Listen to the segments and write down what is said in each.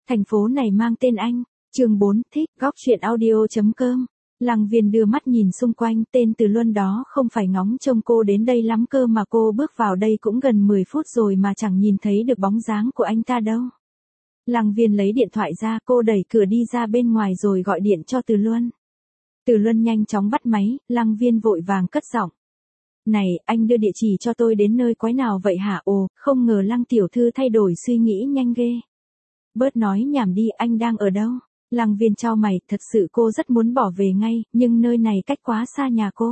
Thành phố này mang tên anh. Chương 4, thích, góc truyện audio.com. Lăng Viên đưa mắt nhìn xung quanh, tên Từ Luân đó không phải ngóng trông cô đến đây lắm cơ mà cô bước vào đây cũng gần 10 phút rồi mà chẳng nhìn thấy được bóng dáng của anh ta đâu. Lăng Viên lấy điện thoại ra, cô đẩy cửa đi ra bên ngoài rồi gọi điện cho Từ Luân. Từ Luân nhanh chóng bắt máy, Lăng Viên vội vàng cất giọng. Này, anh đưa địa chỉ cho tôi đến nơi quái nào vậy hả? Ồ, không ngờ Lăng tiểu thư thay đổi suy nghĩ nhanh ghê. Bớt nói nhảm đi, anh đang ở đâu? Lăng Viên chau mày, thật sự cô rất muốn bỏ về ngay, nhưng nơi này cách quá xa nhà cô.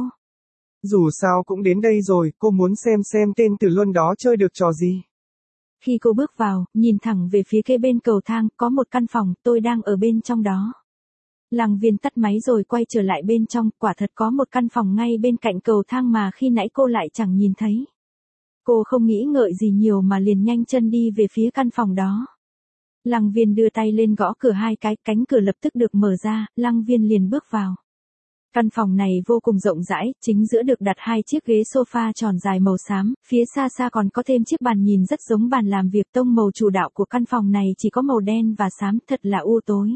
Dù sao cũng đến đây rồi, cô muốn xem tên Từ Luân đó chơi được trò gì. Khi cô bước vào, nhìn thẳng về phía kế bên cầu thang, có một căn phòng, tôi đang ở bên trong đó. Lăng Viên tắt máy rồi quay trở lại bên trong, quả thật có một căn phòng ngay bên cạnh cầu thang mà khi nãy cô lại chẳng nhìn thấy. Cô không nghĩ ngợi gì nhiều mà liền nhanh chân đi về phía căn phòng đó. Lăng Viên đưa tay lên gõ cửa 2 cái, cánh cửa lập tức được mở ra, Lăng Viên liền bước vào. Căn phòng này vô cùng rộng rãi, chính giữa được đặt 2 chiếc ghế sofa tròn dài màu xám, phía xa xa còn có thêm chiếc bàn nhìn rất giống bàn làm việc. Tông màu chủ đạo của căn phòng này chỉ có màu đen và xám, thật là u tối.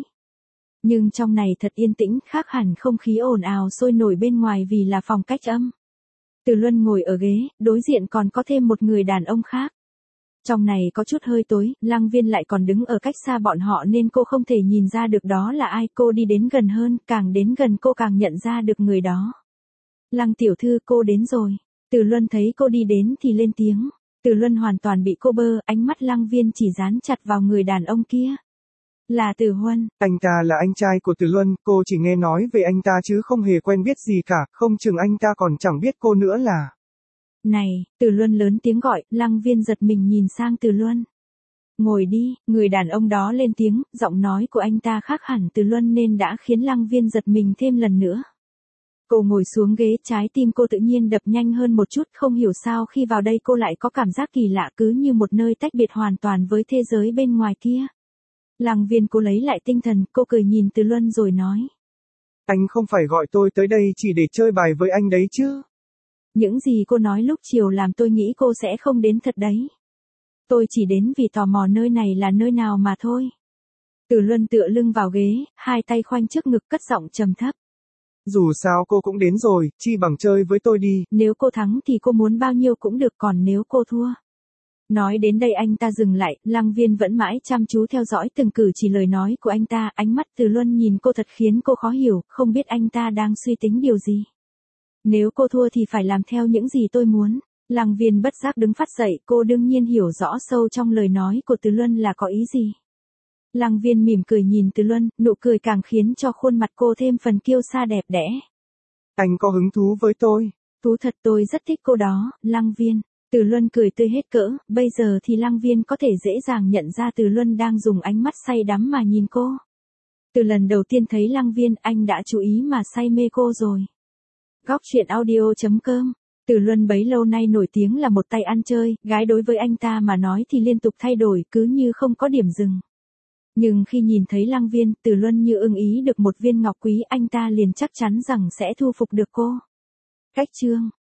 Nhưng trong này thật yên tĩnh, khác hẳn không khí ồn ào sôi nổi bên ngoài vì là phòng cách âm. Từ Luân ngồi ở ghế, đối diện còn có thêm một người đàn ông khác. Trong này có chút hơi tối, Lăng Viên lại còn đứng ở cách xa bọn họ nên cô không thể nhìn ra được đó là ai. Cô đi đến gần hơn, càng đến gần cô càng nhận ra được người đó. Lăng tiểu thư, cô đến rồi. Từ Luân thấy cô đi đến thì lên tiếng. Từ Luân hoàn toàn bị cô bơ, ánh mắt Lăng Viên chỉ dán chặt vào người đàn ông kia. Là Từ Huân. Anh ta là anh trai của Từ Luân, cô chỉ nghe nói về anh ta chứ không hề quen biết gì cả, không chừng anh ta còn chẳng biết cô nữa là. Này, Từ Luân lớn tiếng gọi, Lăng Viên giật mình nhìn sang Từ Luân. Ngồi đi, người đàn ông đó lên tiếng, giọng nói của anh ta khác hẳn Từ Luân nên đã khiến Lăng Viên giật mình thêm lần nữa. Cô ngồi xuống ghế, trái tim cô tự nhiên đập nhanh hơn một chút, không hiểu sao khi vào đây cô lại có cảm giác kỳ lạ, cứ như một nơi tách biệt hoàn toàn với thế giới bên ngoài kia. Lăng Viên cô lấy lại tinh thần, cô cười nhìn Từ Luân rồi nói. Anh không phải gọi tôi tới đây chỉ để chơi bài với anh đấy chứ. Những gì cô nói lúc chiều làm tôi nghĩ cô sẽ không đến thật đấy. Tôi chỉ đến vì tò mò nơi này là nơi nào mà thôi. Từ Luân tựa lưng vào ghế, 2 tay khoanh trước ngực cất giọng trầm thấp. Dù sao cô cũng đến rồi, chi bằng chơi với tôi đi. Nếu cô thắng thì cô muốn bao nhiêu cũng được, còn nếu cô thua. Nói đến đây anh ta dừng lại, Lăng Viên vẫn mãi chăm chú theo dõi từng cử chỉ lời nói của anh ta, ánh mắt Từ Luân nhìn cô thật khiến cô khó hiểu, không biết anh ta đang suy tính điều gì. Nếu cô thua thì phải làm theo những gì tôi muốn. Lăng Viên bất giác đứng phát dậy, cô đương nhiên hiểu rõ sâu trong lời nói của Từ Luân là có ý gì. Lăng Viên mỉm cười nhìn Từ Luân, nụ cười càng khiến cho khuôn mặt cô thêm phần kiêu sa đẹp đẽ. Anh có hứng thú với tôi? Thú thật, tôi rất thích cô đó, Lăng Viên. Từ Luân cười tươi hết cỡ, bây giờ thì Lăng Viên có thể dễ dàng nhận ra Từ Luân đang dùng ánh mắt say đắm mà nhìn cô. Từ lần đầu tiên thấy Lăng Viên, anh đã chú ý mà say mê cô rồi. Góc truyện audio.com. Từ Luân bấy lâu nay nổi tiếng là một tay ăn chơi, gái đối với anh ta mà nói thì liên tục thay đổi, cứ như không có điểm dừng. Nhưng khi nhìn thấy Lăng Viên, Từ Luân như ưng ý được một viên ngọc quý, anh ta liền chắc chắn rằng sẽ thu phục được cô. Cách chương